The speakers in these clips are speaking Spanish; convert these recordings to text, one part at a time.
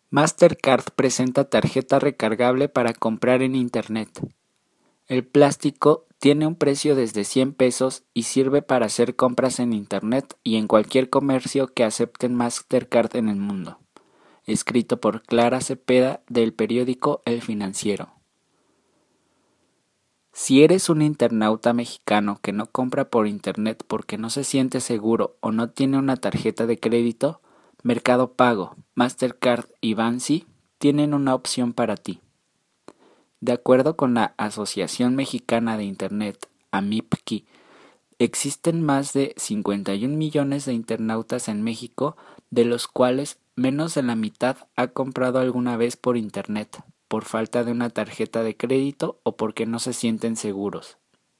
Mastercard presenta tarjeta recargable para comprar en Internet. El plástico tiene un precio desde 100 pesos y sirve para hacer compras en Internet y en cualquier comercio que acepten Mastercard en el mundo. Escrito por Clara Cepeda del periódico El Financiero. Si eres un internauta mexicano que no compra por Internet porque no se siente seguro o no tiene una tarjeta de crédito, Mercado Pago, Mastercard y Bansi tienen una opción para ti. De acuerdo con la Asociación Mexicana de Internet, AMIPKI, existen más de 51 millones de internautas en México, de los cuales menos de la mitad ha comprado alguna vez por Internet, por falta de una tarjeta de crédito o porque no se sienten seguros.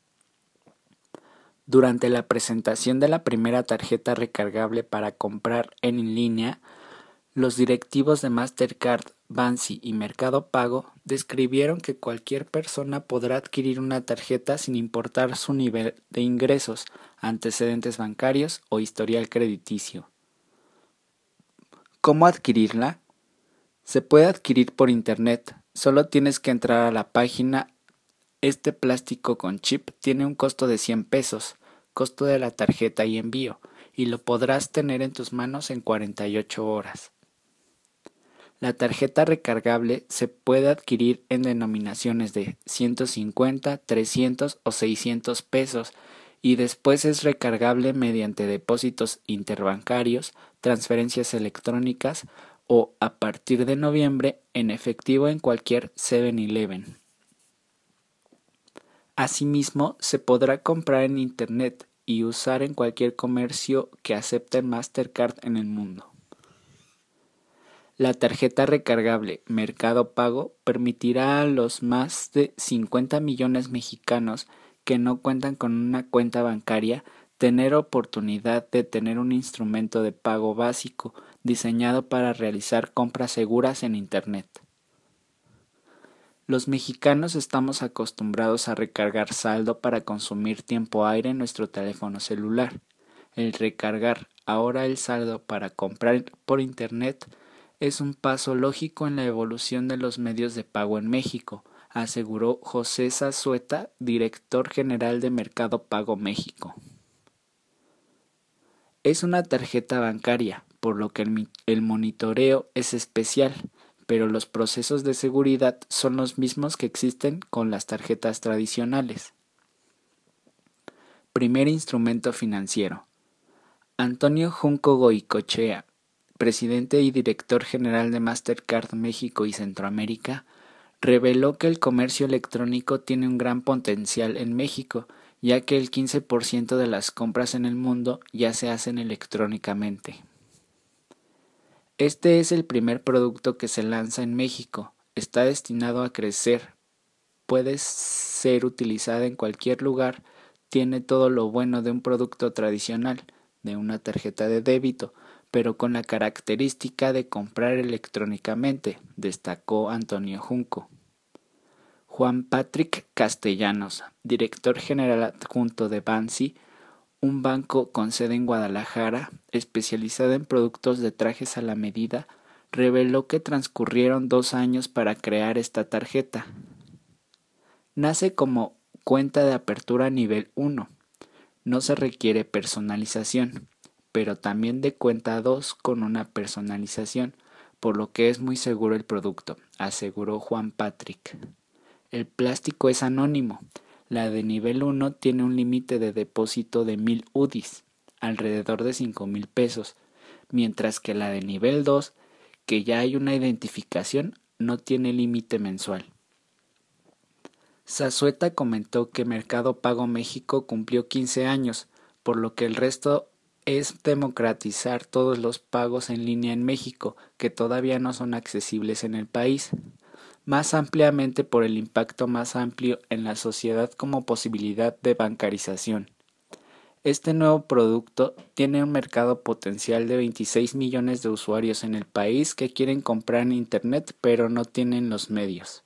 Durante la presentación de la primera tarjeta recargable para comprar en línea, los directivos de Mastercard, Bansi y Mercado Pago describieron que cualquier persona podrá adquirir una tarjeta sin importar su nivel de ingresos, antecedentes bancarios o historial crediticio. ¿Cómo adquirirla? Se puede adquirir por Internet. Solo tienes que entrar a la página. Este plástico con chip tiene un costo de 100 pesos, costo de la tarjeta y envío, y lo podrás tener en tus manos en 48 horas. La tarjeta recargable se puede adquirir en denominaciones de 150, 300 o 600 pesos y después es recargable mediante depósitos interbancarios, transferencias electrónicas o, a partir de noviembre, en efectivo en cualquier 7-Eleven. Asimismo, se podrá comprar en Internet y usar en cualquier comercio que acepte Mastercard en el mundo. La tarjeta recargable Mercado Pago permitirá a los más de 50 millones mexicanos que no cuentan con una cuenta bancaria tener oportunidad de tener un instrumento de pago básico diseñado para realizar compras seguras en Internet. Los mexicanos estamos acostumbrados a recargar saldo para consumir tiempo aire en nuestro teléfono celular. El recargar ahora el saldo para comprar por Internet es un paso lógico en la evolución de los medios de pago en México, aseguró José Zazueta, director general de Mercado Pago México. Es una tarjeta bancaria, por lo que el monitoreo es especial, pero los procesos de seguridad son los mismos que existen con las tarjetas tradicionales. Primer instrumento financiero. Antonio Junco Goicoechea, presidente y director general de Mastercard México y Centroamérica, reveló que el comercio electrónico tiene un gran potencial en México, ya que el 15% de las compras en el mundo ya se hacen electrónicamente. Este es el primer producto que se lanza en México. Está destinado a crecer. Puede ser utilizada en cualquier lugar. Tiene todo lo bueno de un producto tradicional, de una tarjeta de débito, pero con la característica de comprar electrónicamente, destacó Antonio Junco. Juan Patrick Castellanos, director general adjunto de Bansi, un banco con sede en Guadalajara, especializado en productos de trajes a la medida, reveló que transcurrieron 2 años para crear esta tarjeta. Nace como cuenta de apertura nivel 1. No se requiere personalización, pero también de cuenta 2 con una personalización, por lo que es muy seguro el producto, aseguró Juan Patrick. El plástico es anónimo. La de nivel 1 tiene un límite de depósito de 1,000 UDIs, alrededor de 5,000 pesos, mientras que la de nivel 2, que ya hay una identificación, no tiene límite mensual. Zazueta comentó que Mercado Pago México cumplió 15 años, por lo que el resto es democratizar todos los pagos en línea en México, que todavía no son accesibles en el país, más ampliamente por el impacto más amplio en la sociedad como posibilidad de bancarización. Este nuevo producto tiene un mercado potencial de 26 millones de usuarios en el país que quieren comprar en Internet pero no tienen los medios.